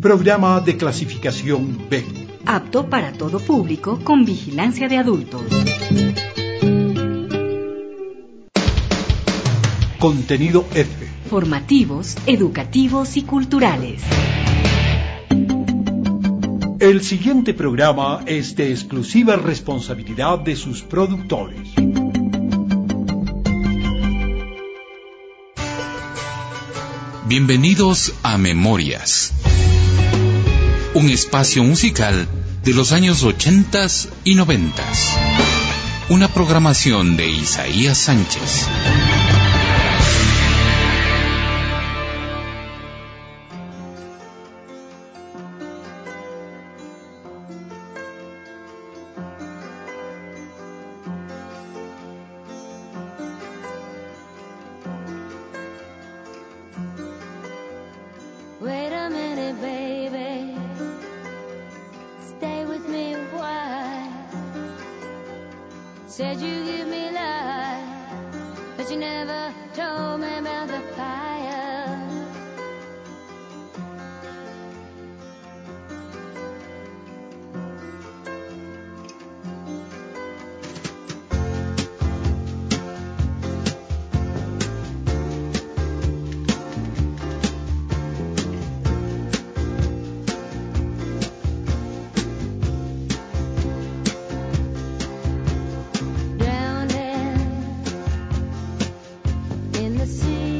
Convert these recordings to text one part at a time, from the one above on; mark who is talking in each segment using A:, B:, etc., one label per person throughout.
A: Programa de clasificación B.
B: Apto para todo público con vigilancia de adultos.
A: Contenido F.
B: Formativos, educativos y culturales.
A: El siguiente programa es de exclusiva responsabilidad de sus productores.
C: Bienvenidos a Memorias, un espacio musical de los años 80 y 90. Una programación de Isaías Sánchez.
D: Said you give me life, but you never told me about the fire. Drowning in the sea.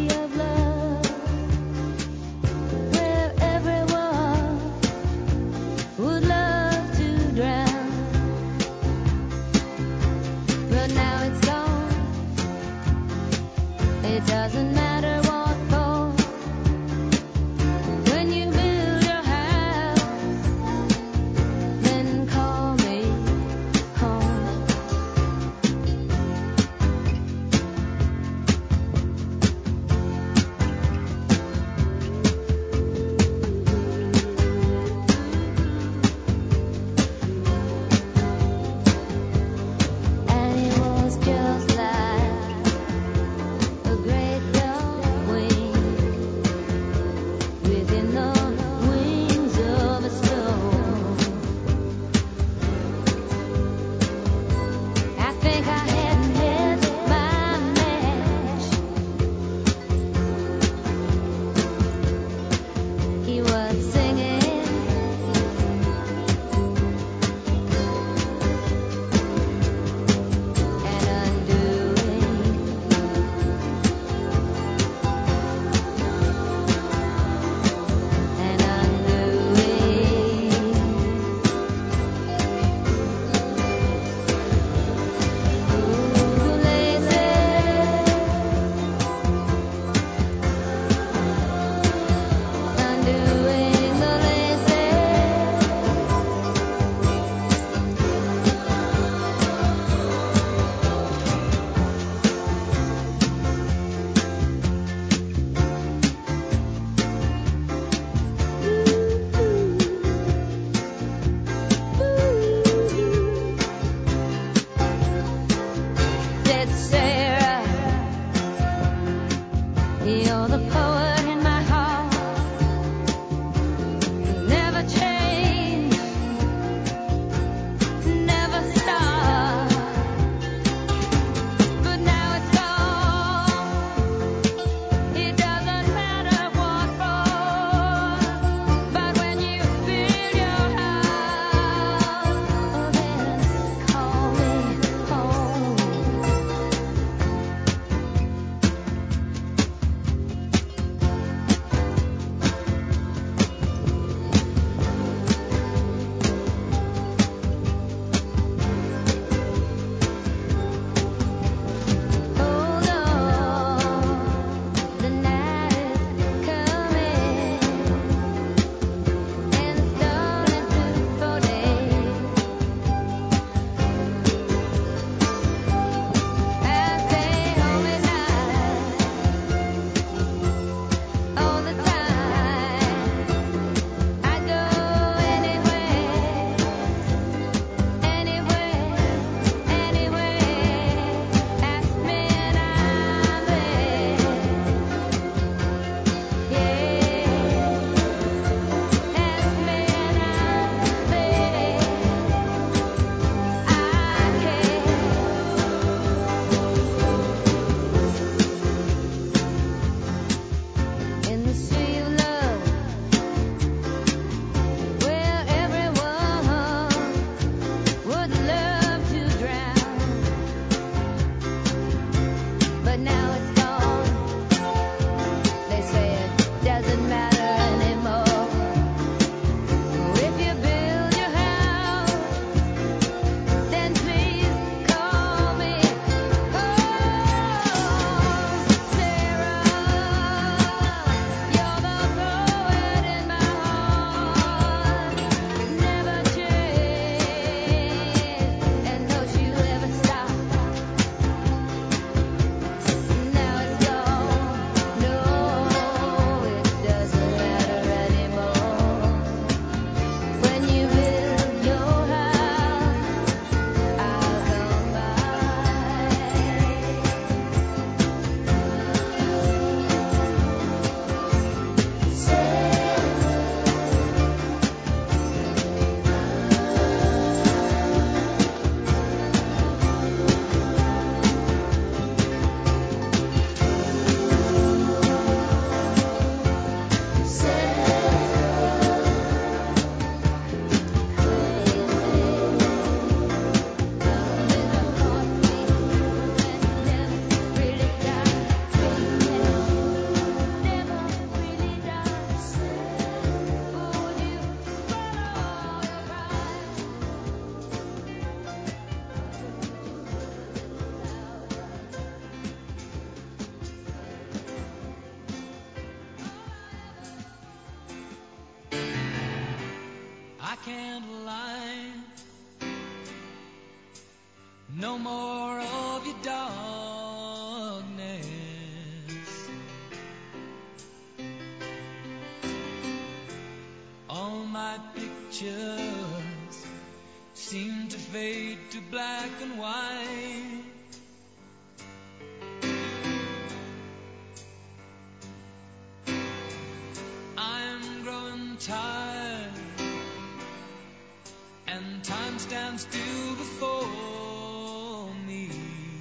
E: can't lie. No more of your darkness. All my pictures seem to fade to black and white. I'm growing tired, and time stands still before me.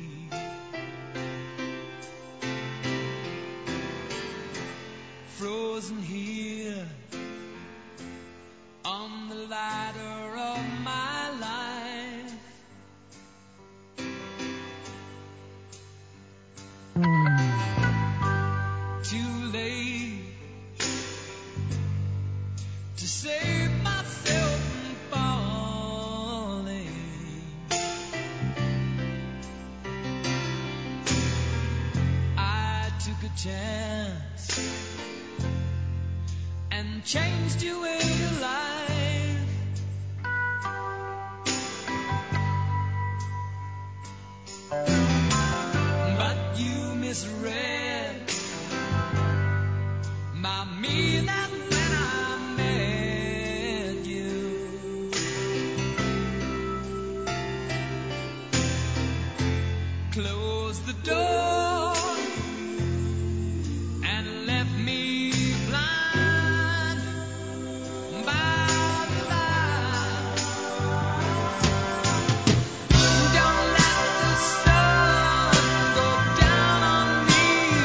E: Frozen here on the ladder of my life. Too late to save myself from falling. I took a chance and changed your way of life. But you misread my meaning when I met you. Close the door and left me blind by the light. Don't let the sun go down on me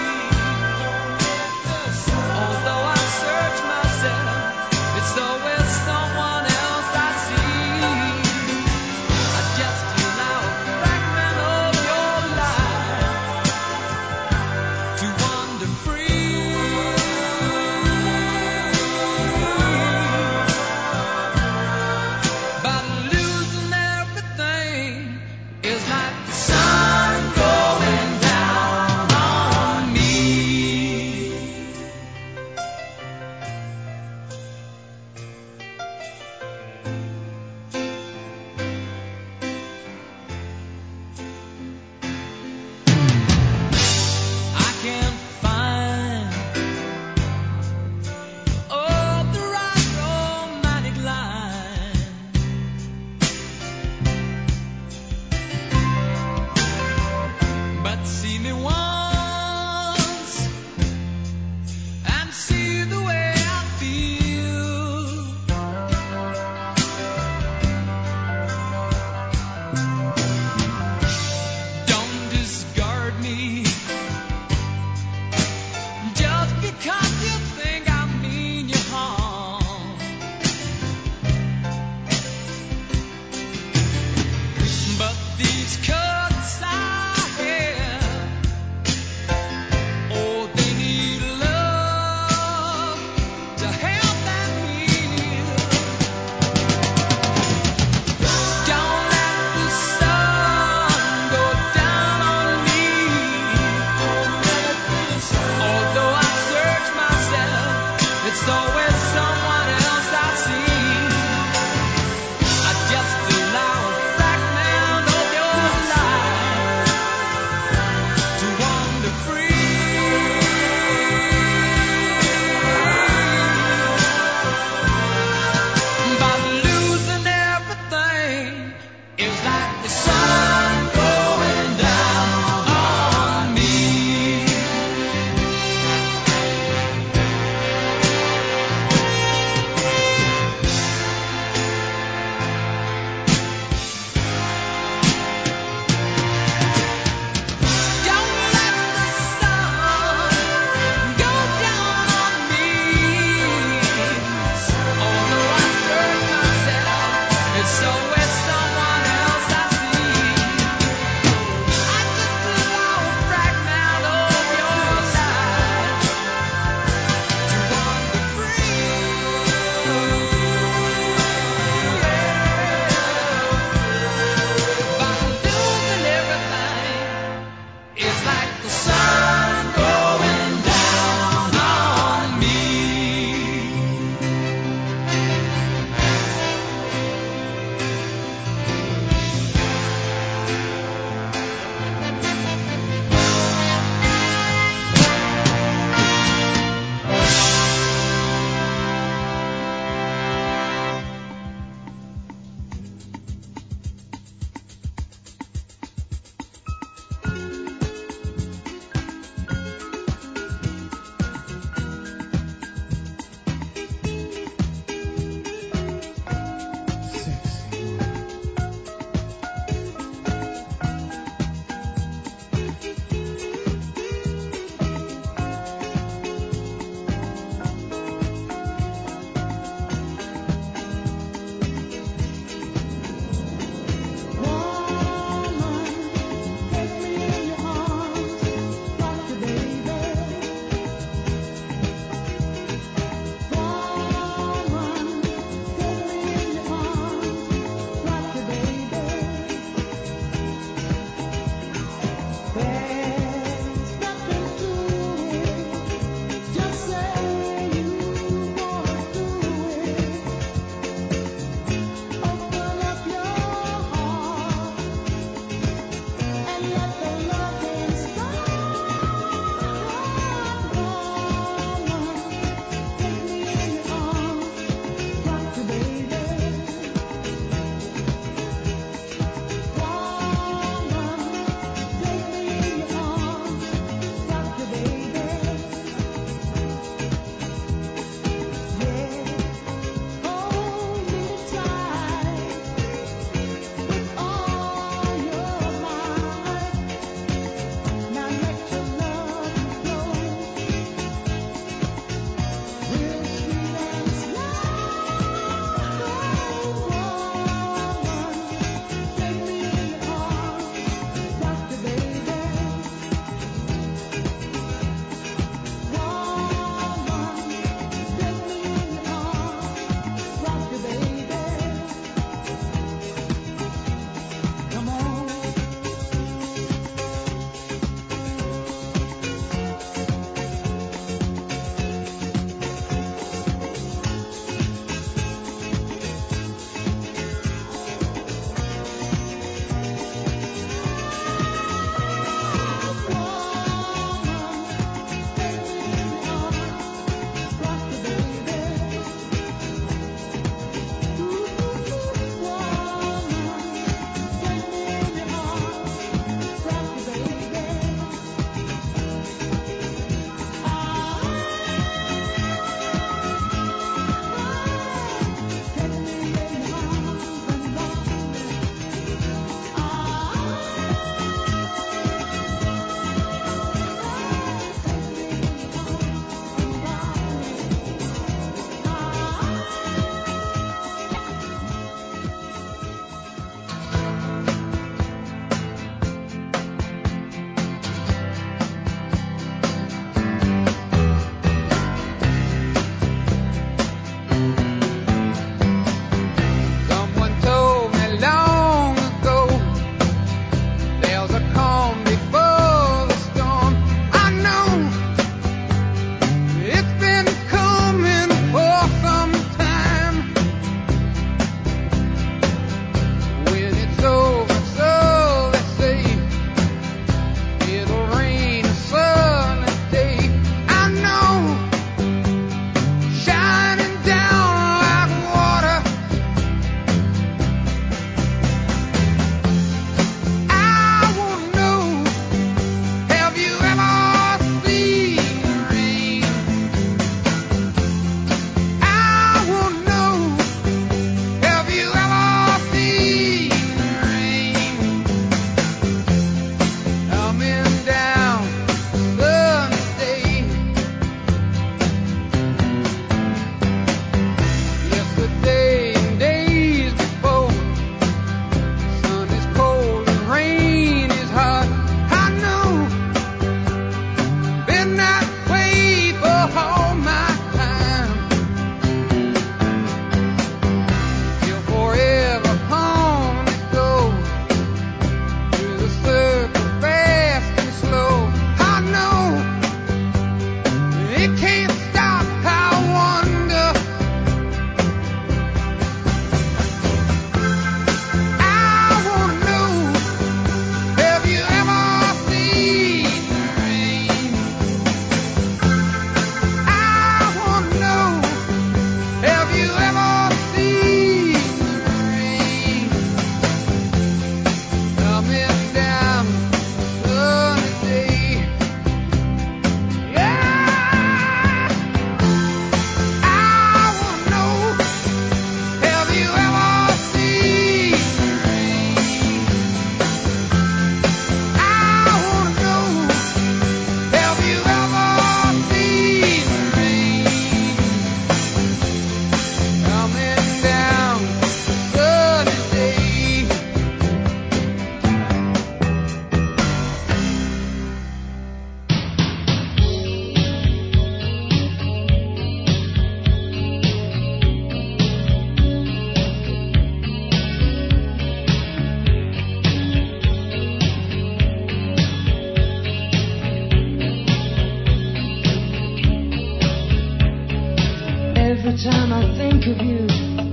F: Every time I think of you,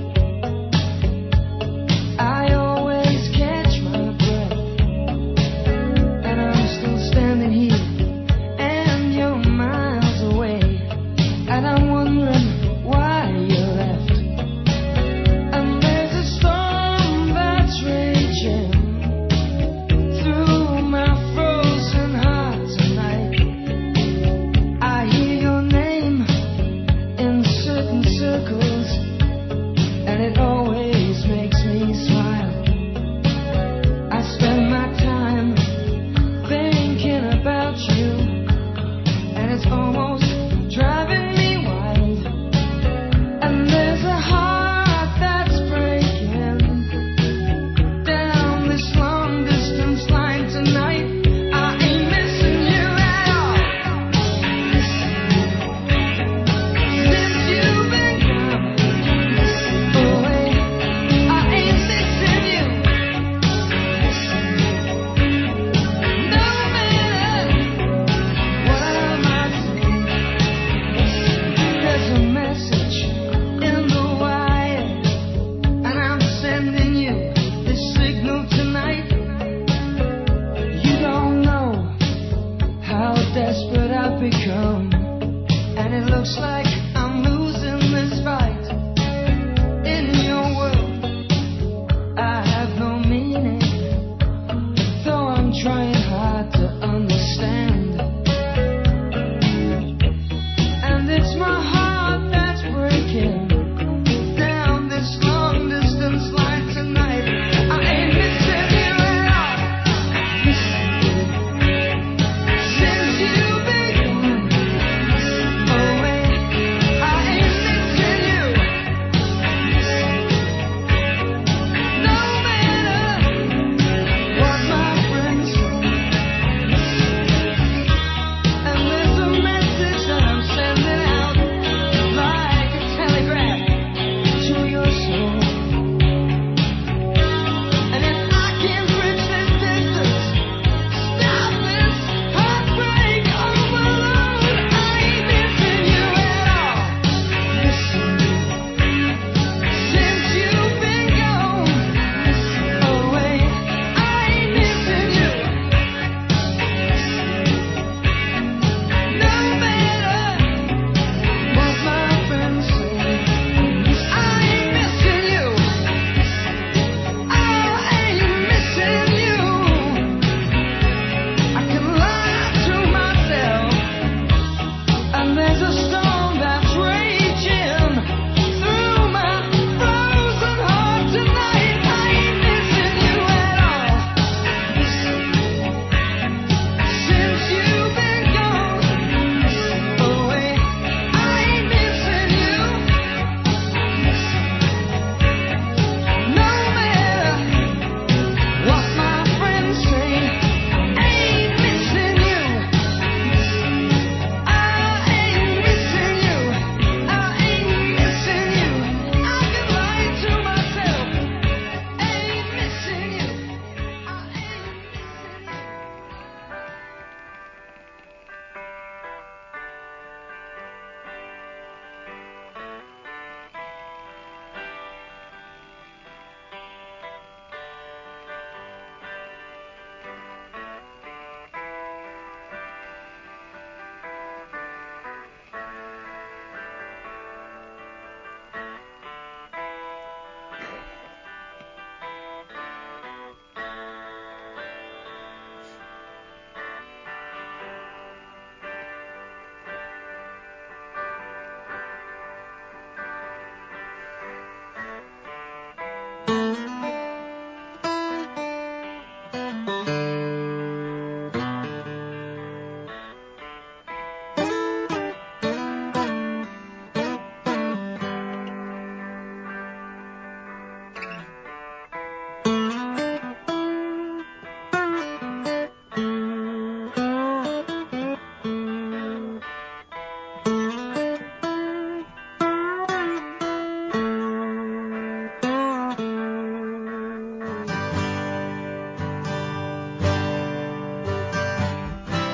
F: I always catch my breath, and I'm still standing here, and you're miles away, and I'm wondering why you left. And there's a storm that's raging through my frozen heart tonight. I hear your name in certain circles, and it always makes me smile. I spend my time thinking about you, and it's almost driving me wild. And there's a heart that's breaking down this long distance line tonight. I ain't missing you at all. Since you've been gone away, I ain't missing you. No matter what I might say, there's a message in the wire, and I'm sending you this signal tonight. You don't know how desperate I've become, and it looks like I'm losing this fight. In your world, I have no meaning, though I'm trying hard to understand. And it's my heart that's breaking down this long distance line tonight. I ain't missing you at all. Since you've been gone away, I ain't missing you. No matter what my friends say. And there's a message that I'm sending out like a telegraph to your soul. And if I can bridge this distance, stop this heartbreak overload, I ain't missing you at all. Since you've been gone away, I ain't missing you. No matter what my friends say, I ain't missing you. I ain't missing you. I can lie to myself, and there's a storm that's raging through my frozen heart tonight. I ain't missing you at all. Since you've been gone away, I ain't missing you. No matter what my friends say, I ain't missing you. I ain't missing you. I ain't missing you. I can lie to myself. Ain't missing you. I ain't missing you.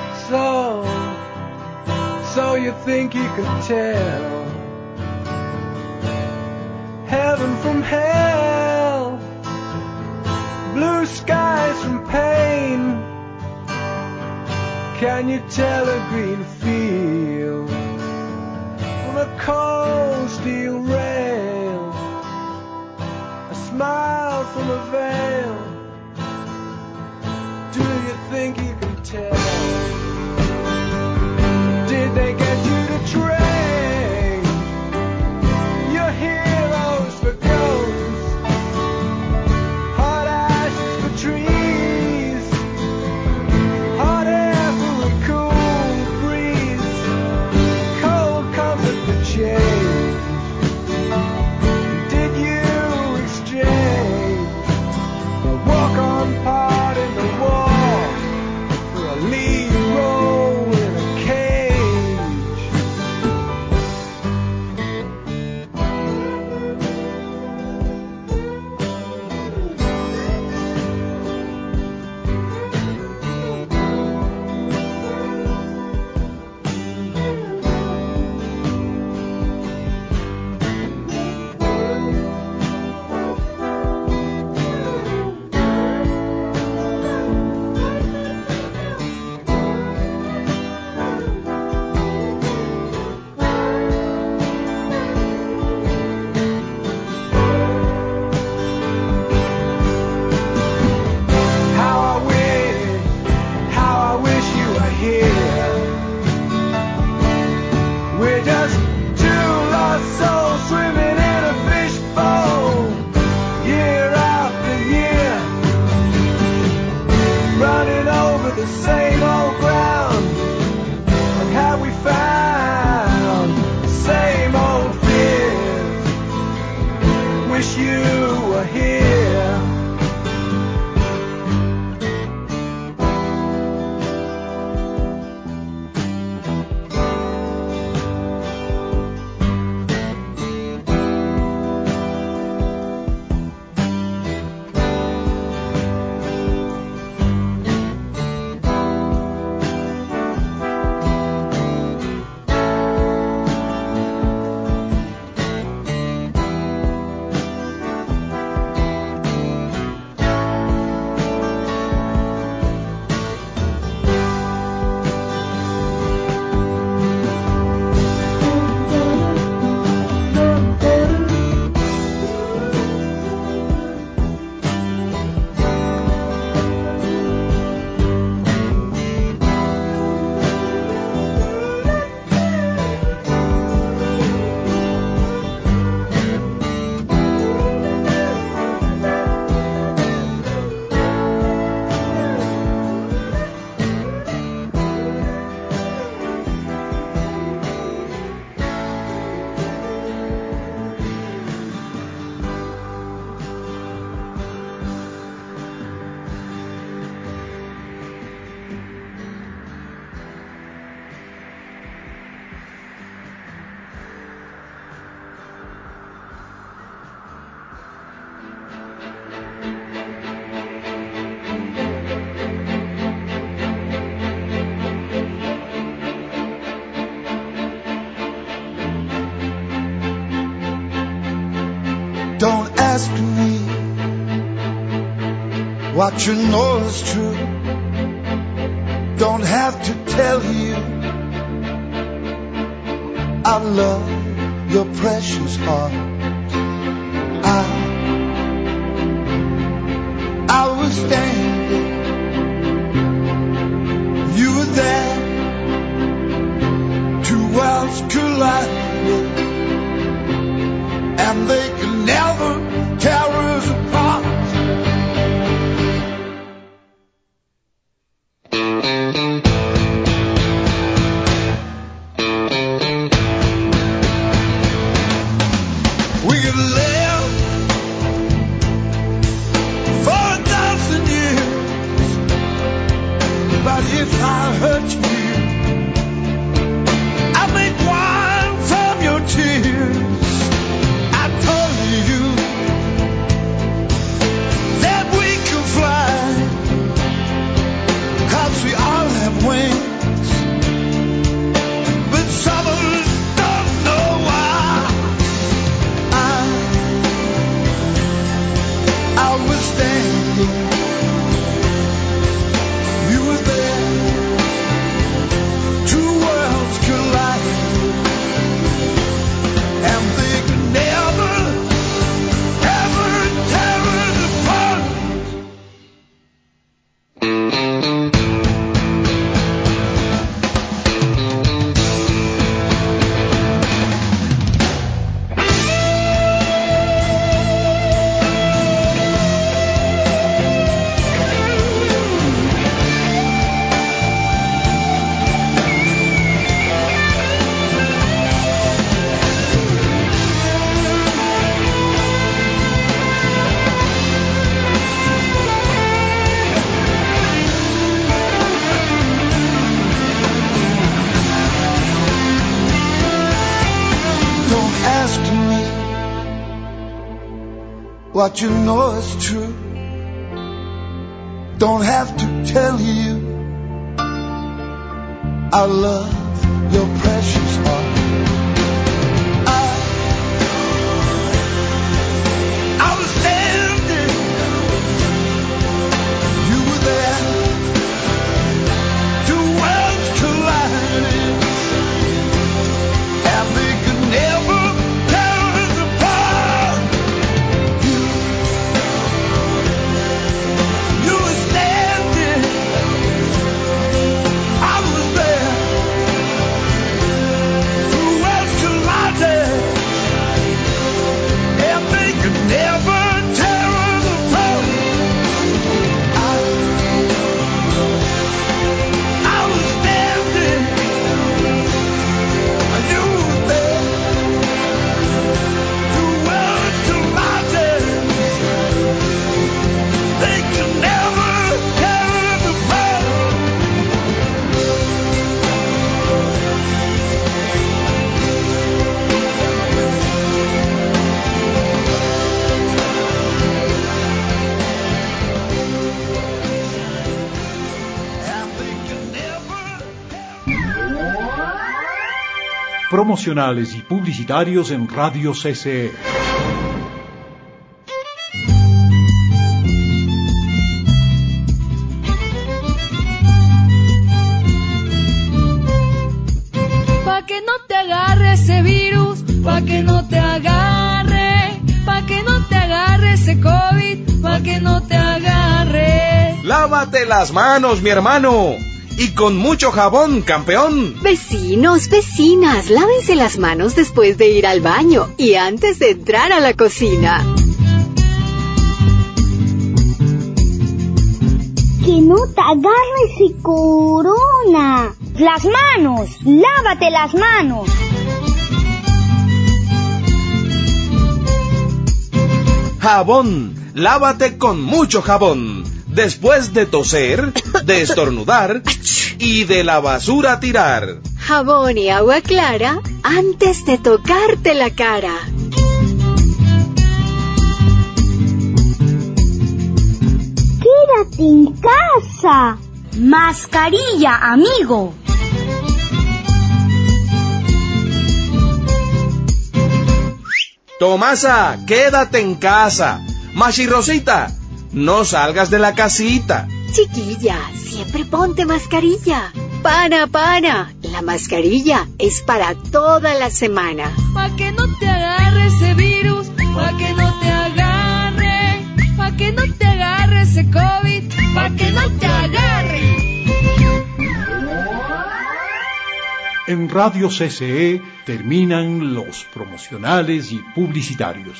G: So you think you could tell
F: heaven from hell, blue skies from pain. Can you tell a green field from a cold steel rail, a smile from a veil? Do you think you can tell? Did they get you to trade your heroes for ghosts, hot ashes for trees, hot air for a cool breeze, cold comfort for change? Did you exchange a walk-on part in the war for a lead role in a cage? How I wish you were here. We're just two lost souls swimming in a fishbowl, year after year, running over the same old ground. And have we found the same old fears? Wish you were here.
G: Don't ask me what you know is true. Don't have to tell you I love your precious heart. I was standing, you were there, two worlds collided, and they could never tear us apart. We could live for 1,000 years, but if I hurt you, I make wine from your tears. I told you that we can fly, 'cause we all have wings, but some of us don't know why. what you know is true. Don't have to tell you I love your precious heart. I was standing, you were there, two worlds colliding, and they could never tear us apart. You were standing, I was there, two worlds colliding, and they could never tear us apart. I was standing, you were there, two worlds colliding, they could never tear us apart. And they could never
A: Promocionales y publicitarios en Radio CCE.
D: Pa' que no te agarre ese virus, pa' que no te agarre, pa' que no te agarre ese COVID, pa' que no te agarre.
H: Lávate las manos, mi hermano. Y con mucho jabón, campeón.
B: Vecinos, vecinas, lávense las manos después de ir al baño y antes de entrar a la cocina.
I: Que no te agarre ese corona. Las manos, lávate las manos.
H: Jabón. Lávate con mucho jabón. Después de toser, de estornudar y de la basura tirar.
B: Jabón y agua clara antes de tocarte la cara.
I: Quédate en casa. Mascarilla, amigo.
H: Tomasa, quédate en casa. Machirrosita, no salgas de la casita.
B: Chiquilla, siempre ponte mascarilla. Para, la mascarilla es para toda la semana.
D: Pa' que no te agarre ese virus, pa' que no te agarre, pa' que no te agarre ese COVID, pa' que no te agarre.
A: En Radio CCE terminan los promocionales y publicitarios.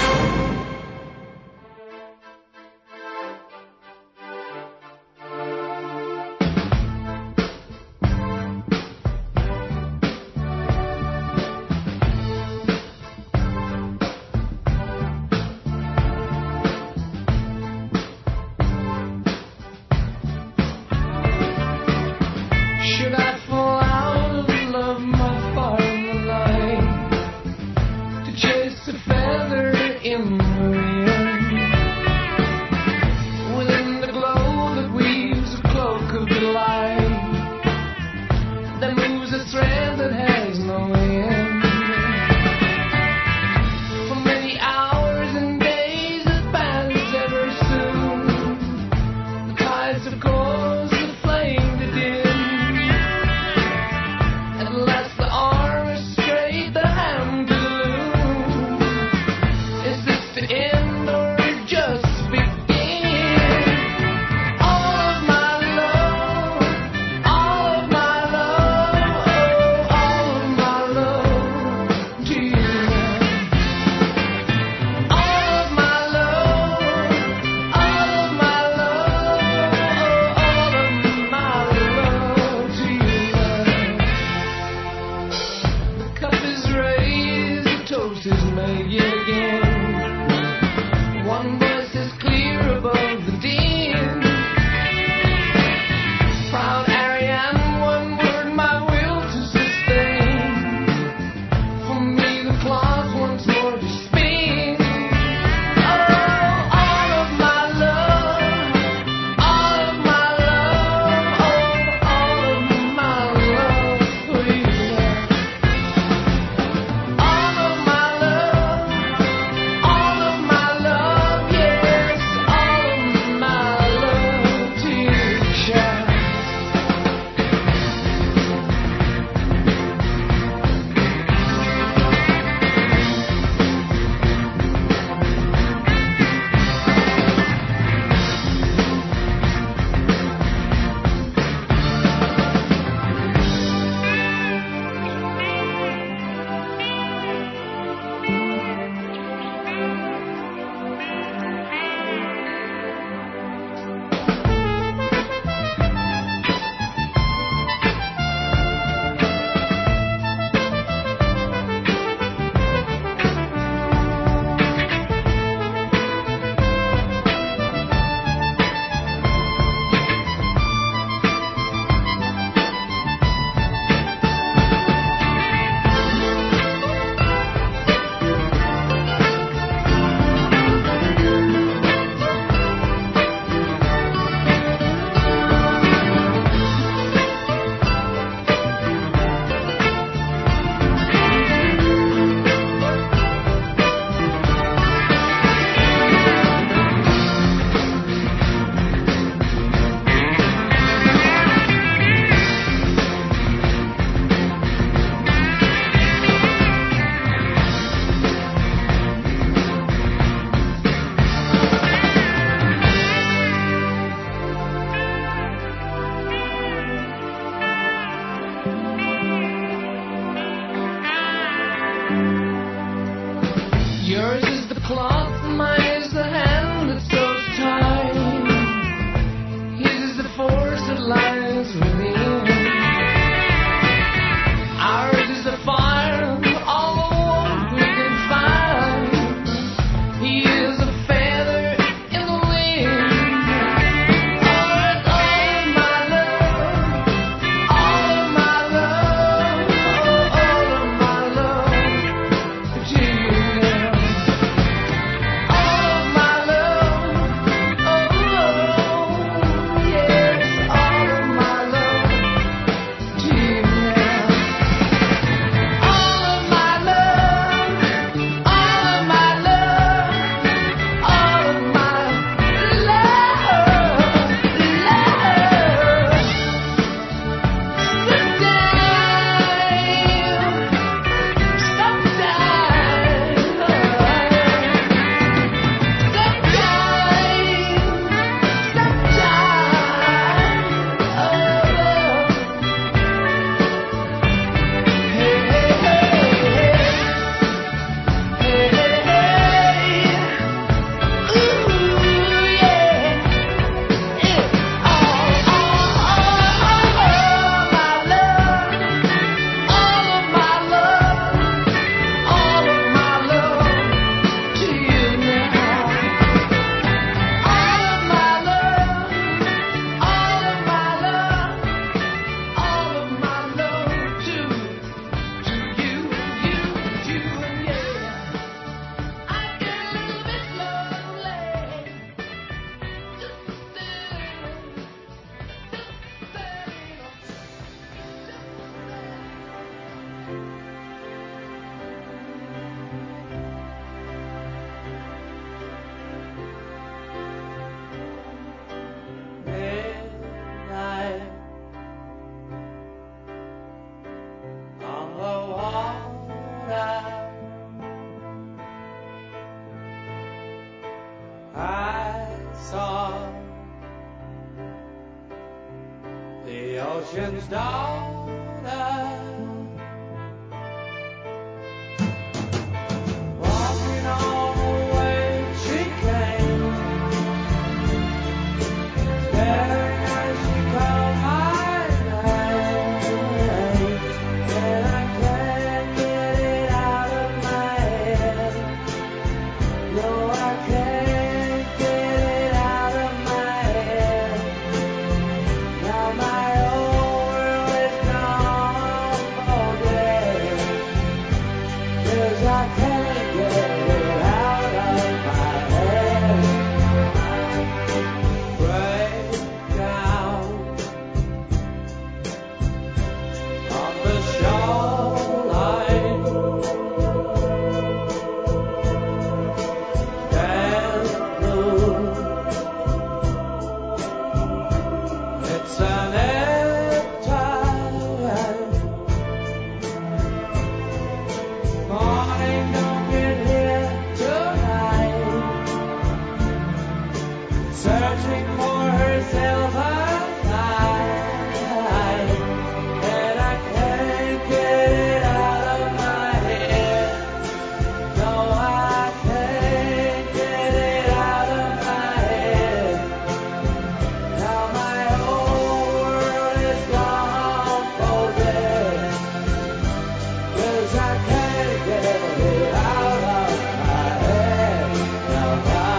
F: Should I fall out of love my far in the line to chase a feather in the wind? Within the glow that weaves a cloak of delight, that moves a thread that has no end. For many hours and days that pass ever soon, the tides of course the flame to dim. At last the arm is straight, the hand to the loom. Is this the end? Yours is the cloth, mine is the hand that sews time. His is the force that lies within. Ours is the fire, all the warmth we can find. He is a feather in the wind. All of my love, all of my love, all of my love to you now. All of my love, oh yes, all of my love to you now. All of my love, all of my love, all of my love, love.
G: I saw the ocean's daughter walking on the way she came, staring as she called my name, and I can't get it out of my head. No, I can't get it out of my head. Now my whole world is gone for dead, 'cause I can't get it out of my head. Break down on the shoreline, stand blue. It's an ebb tide. Morning don't get here tonight. Searching for herself a night, and I can't get it out of my head. No, I can't get it out of my head. Now my whole world is gone for dead, 'cause I can't get it out of my head. Now.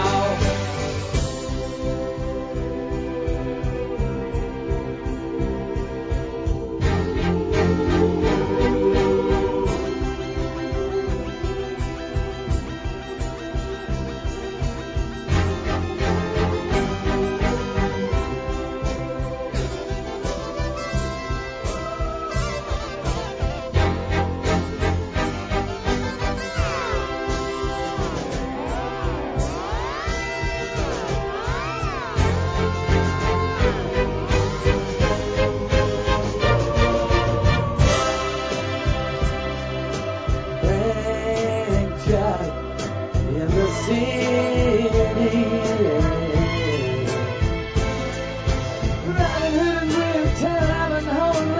G: Picture in the city, Robin Hood and Will Tell, Ivanhoe,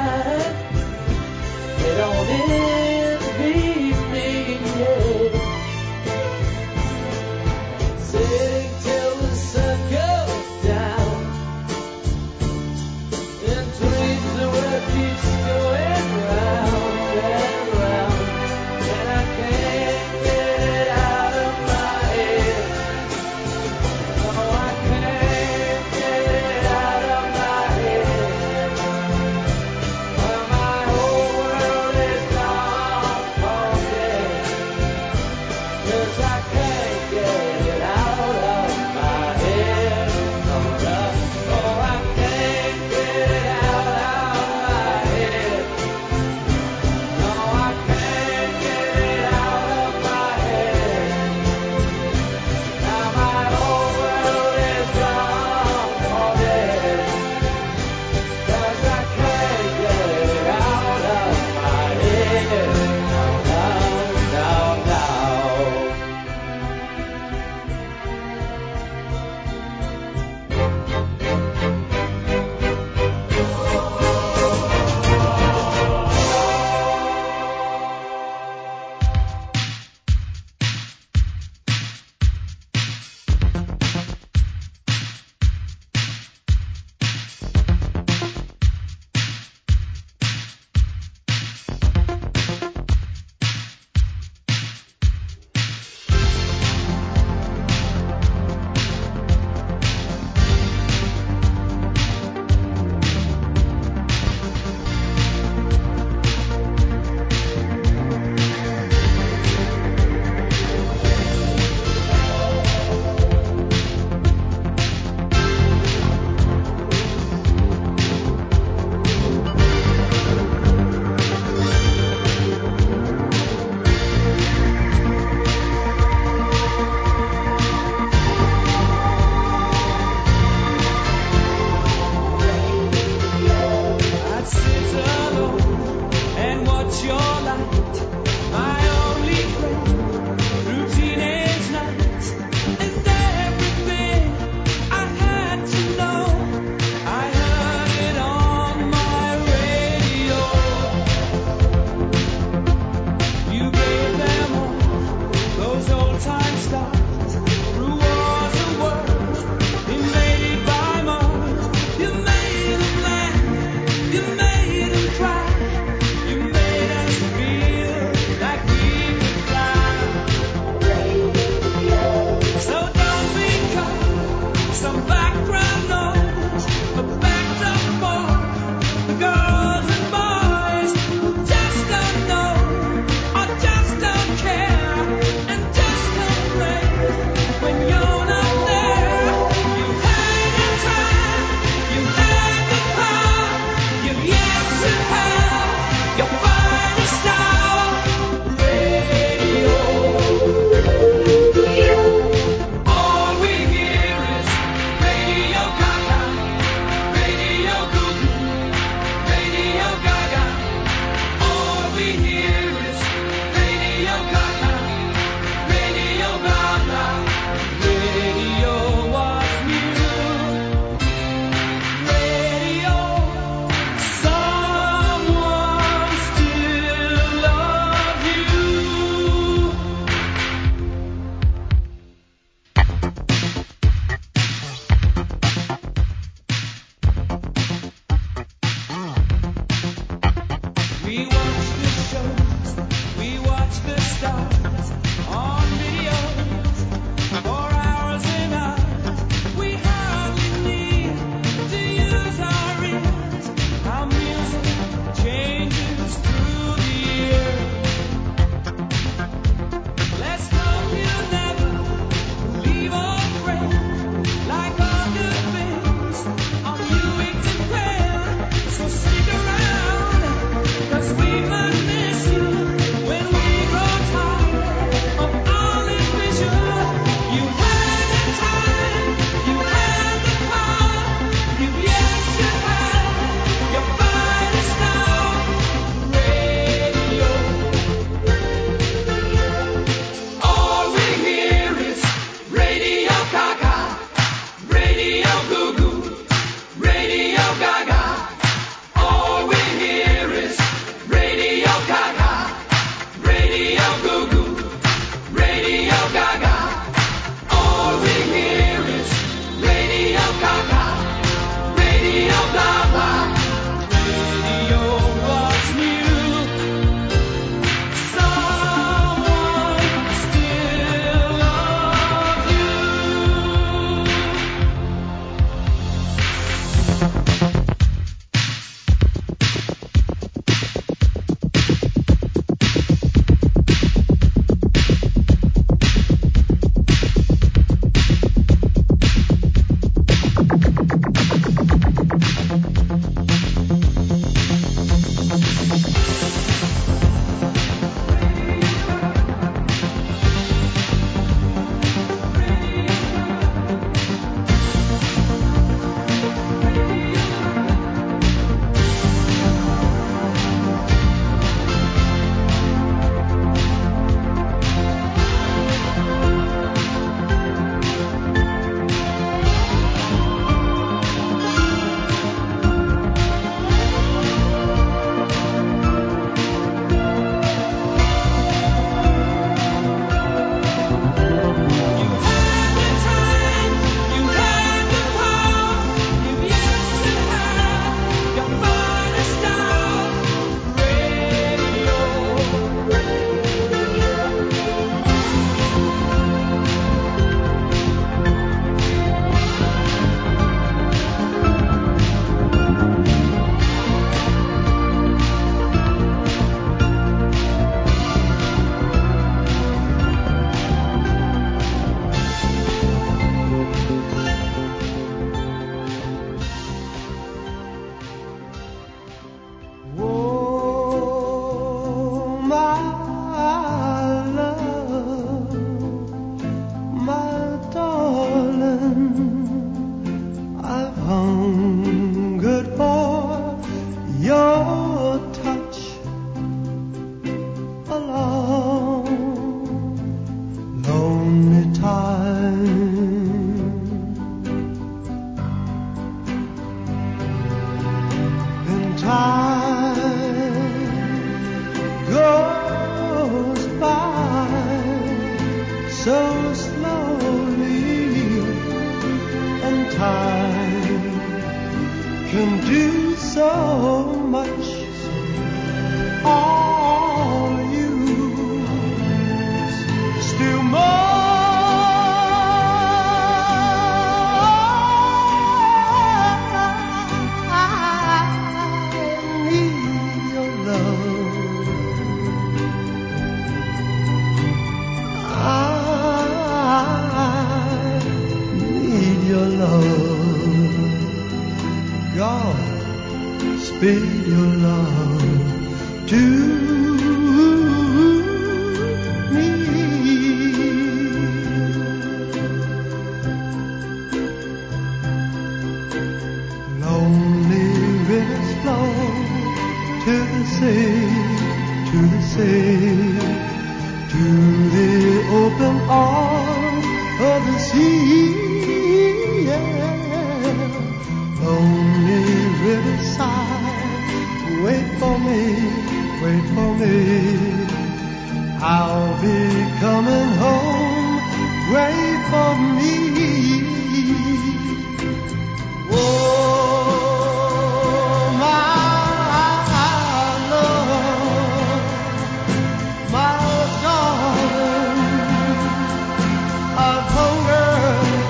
G: Lancelot. They don't envy me, yeah.
F: Just don't care and just don't play. so slowly, and time can do so much. All use still more. I need your love. I need your love. God, speed your love to me. Lonely rivers flow to the sea, to the sea, to the open arms of the sea. Yeah. Lonely riverside, wait for me, wait for me. I'll be coming home, wait for me. Oh, my love, my darling, I've hungered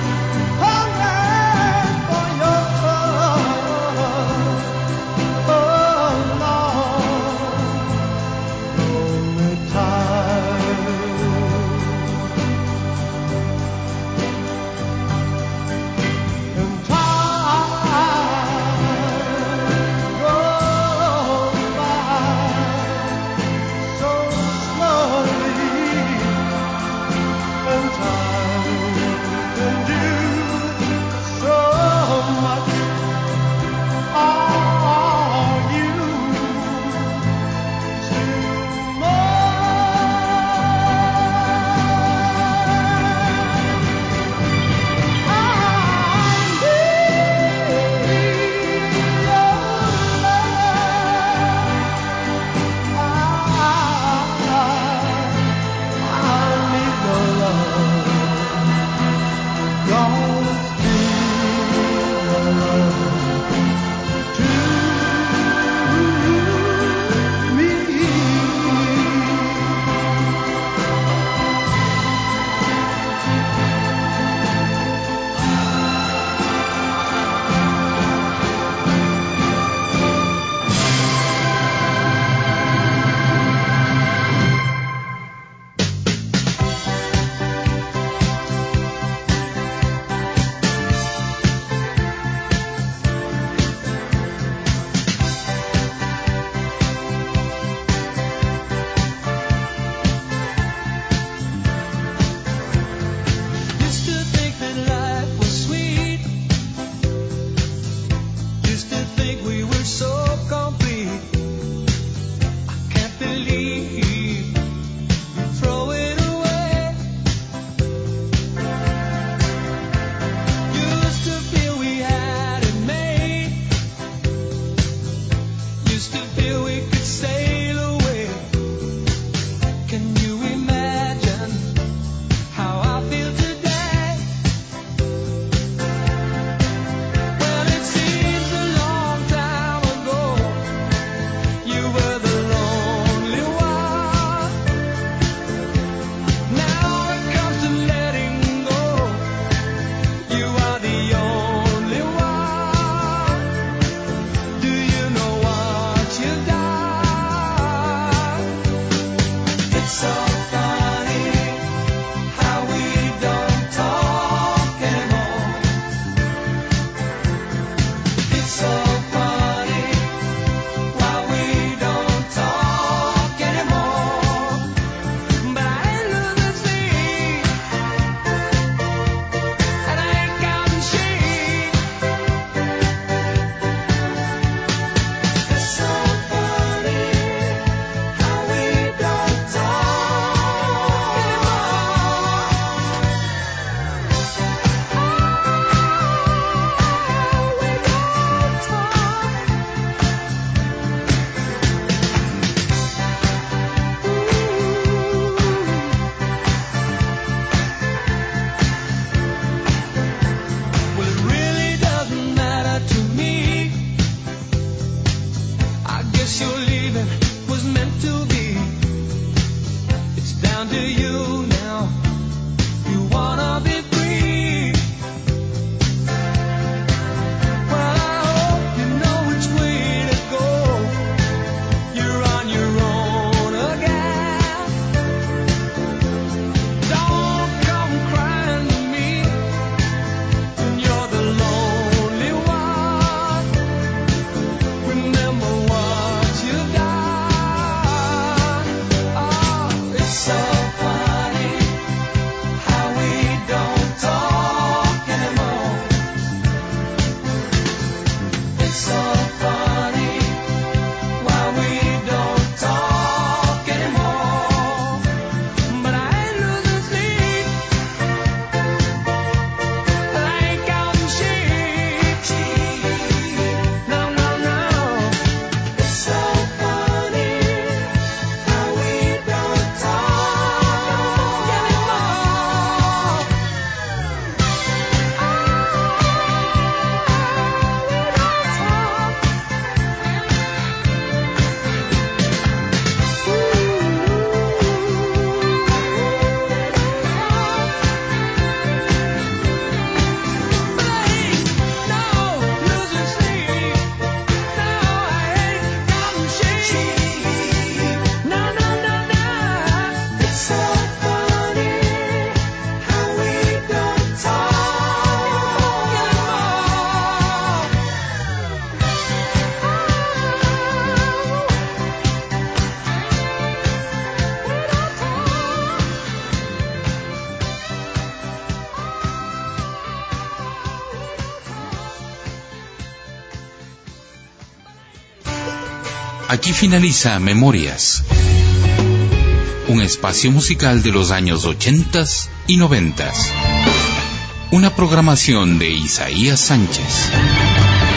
F: for your love. Oh, Lord, only time. And time goes by so slowly, and time can do so much. Are you still
C: Aquí finaliza Memorias, un espacio musical de los años 80 y 90. Una programación de Isaías Sánchez.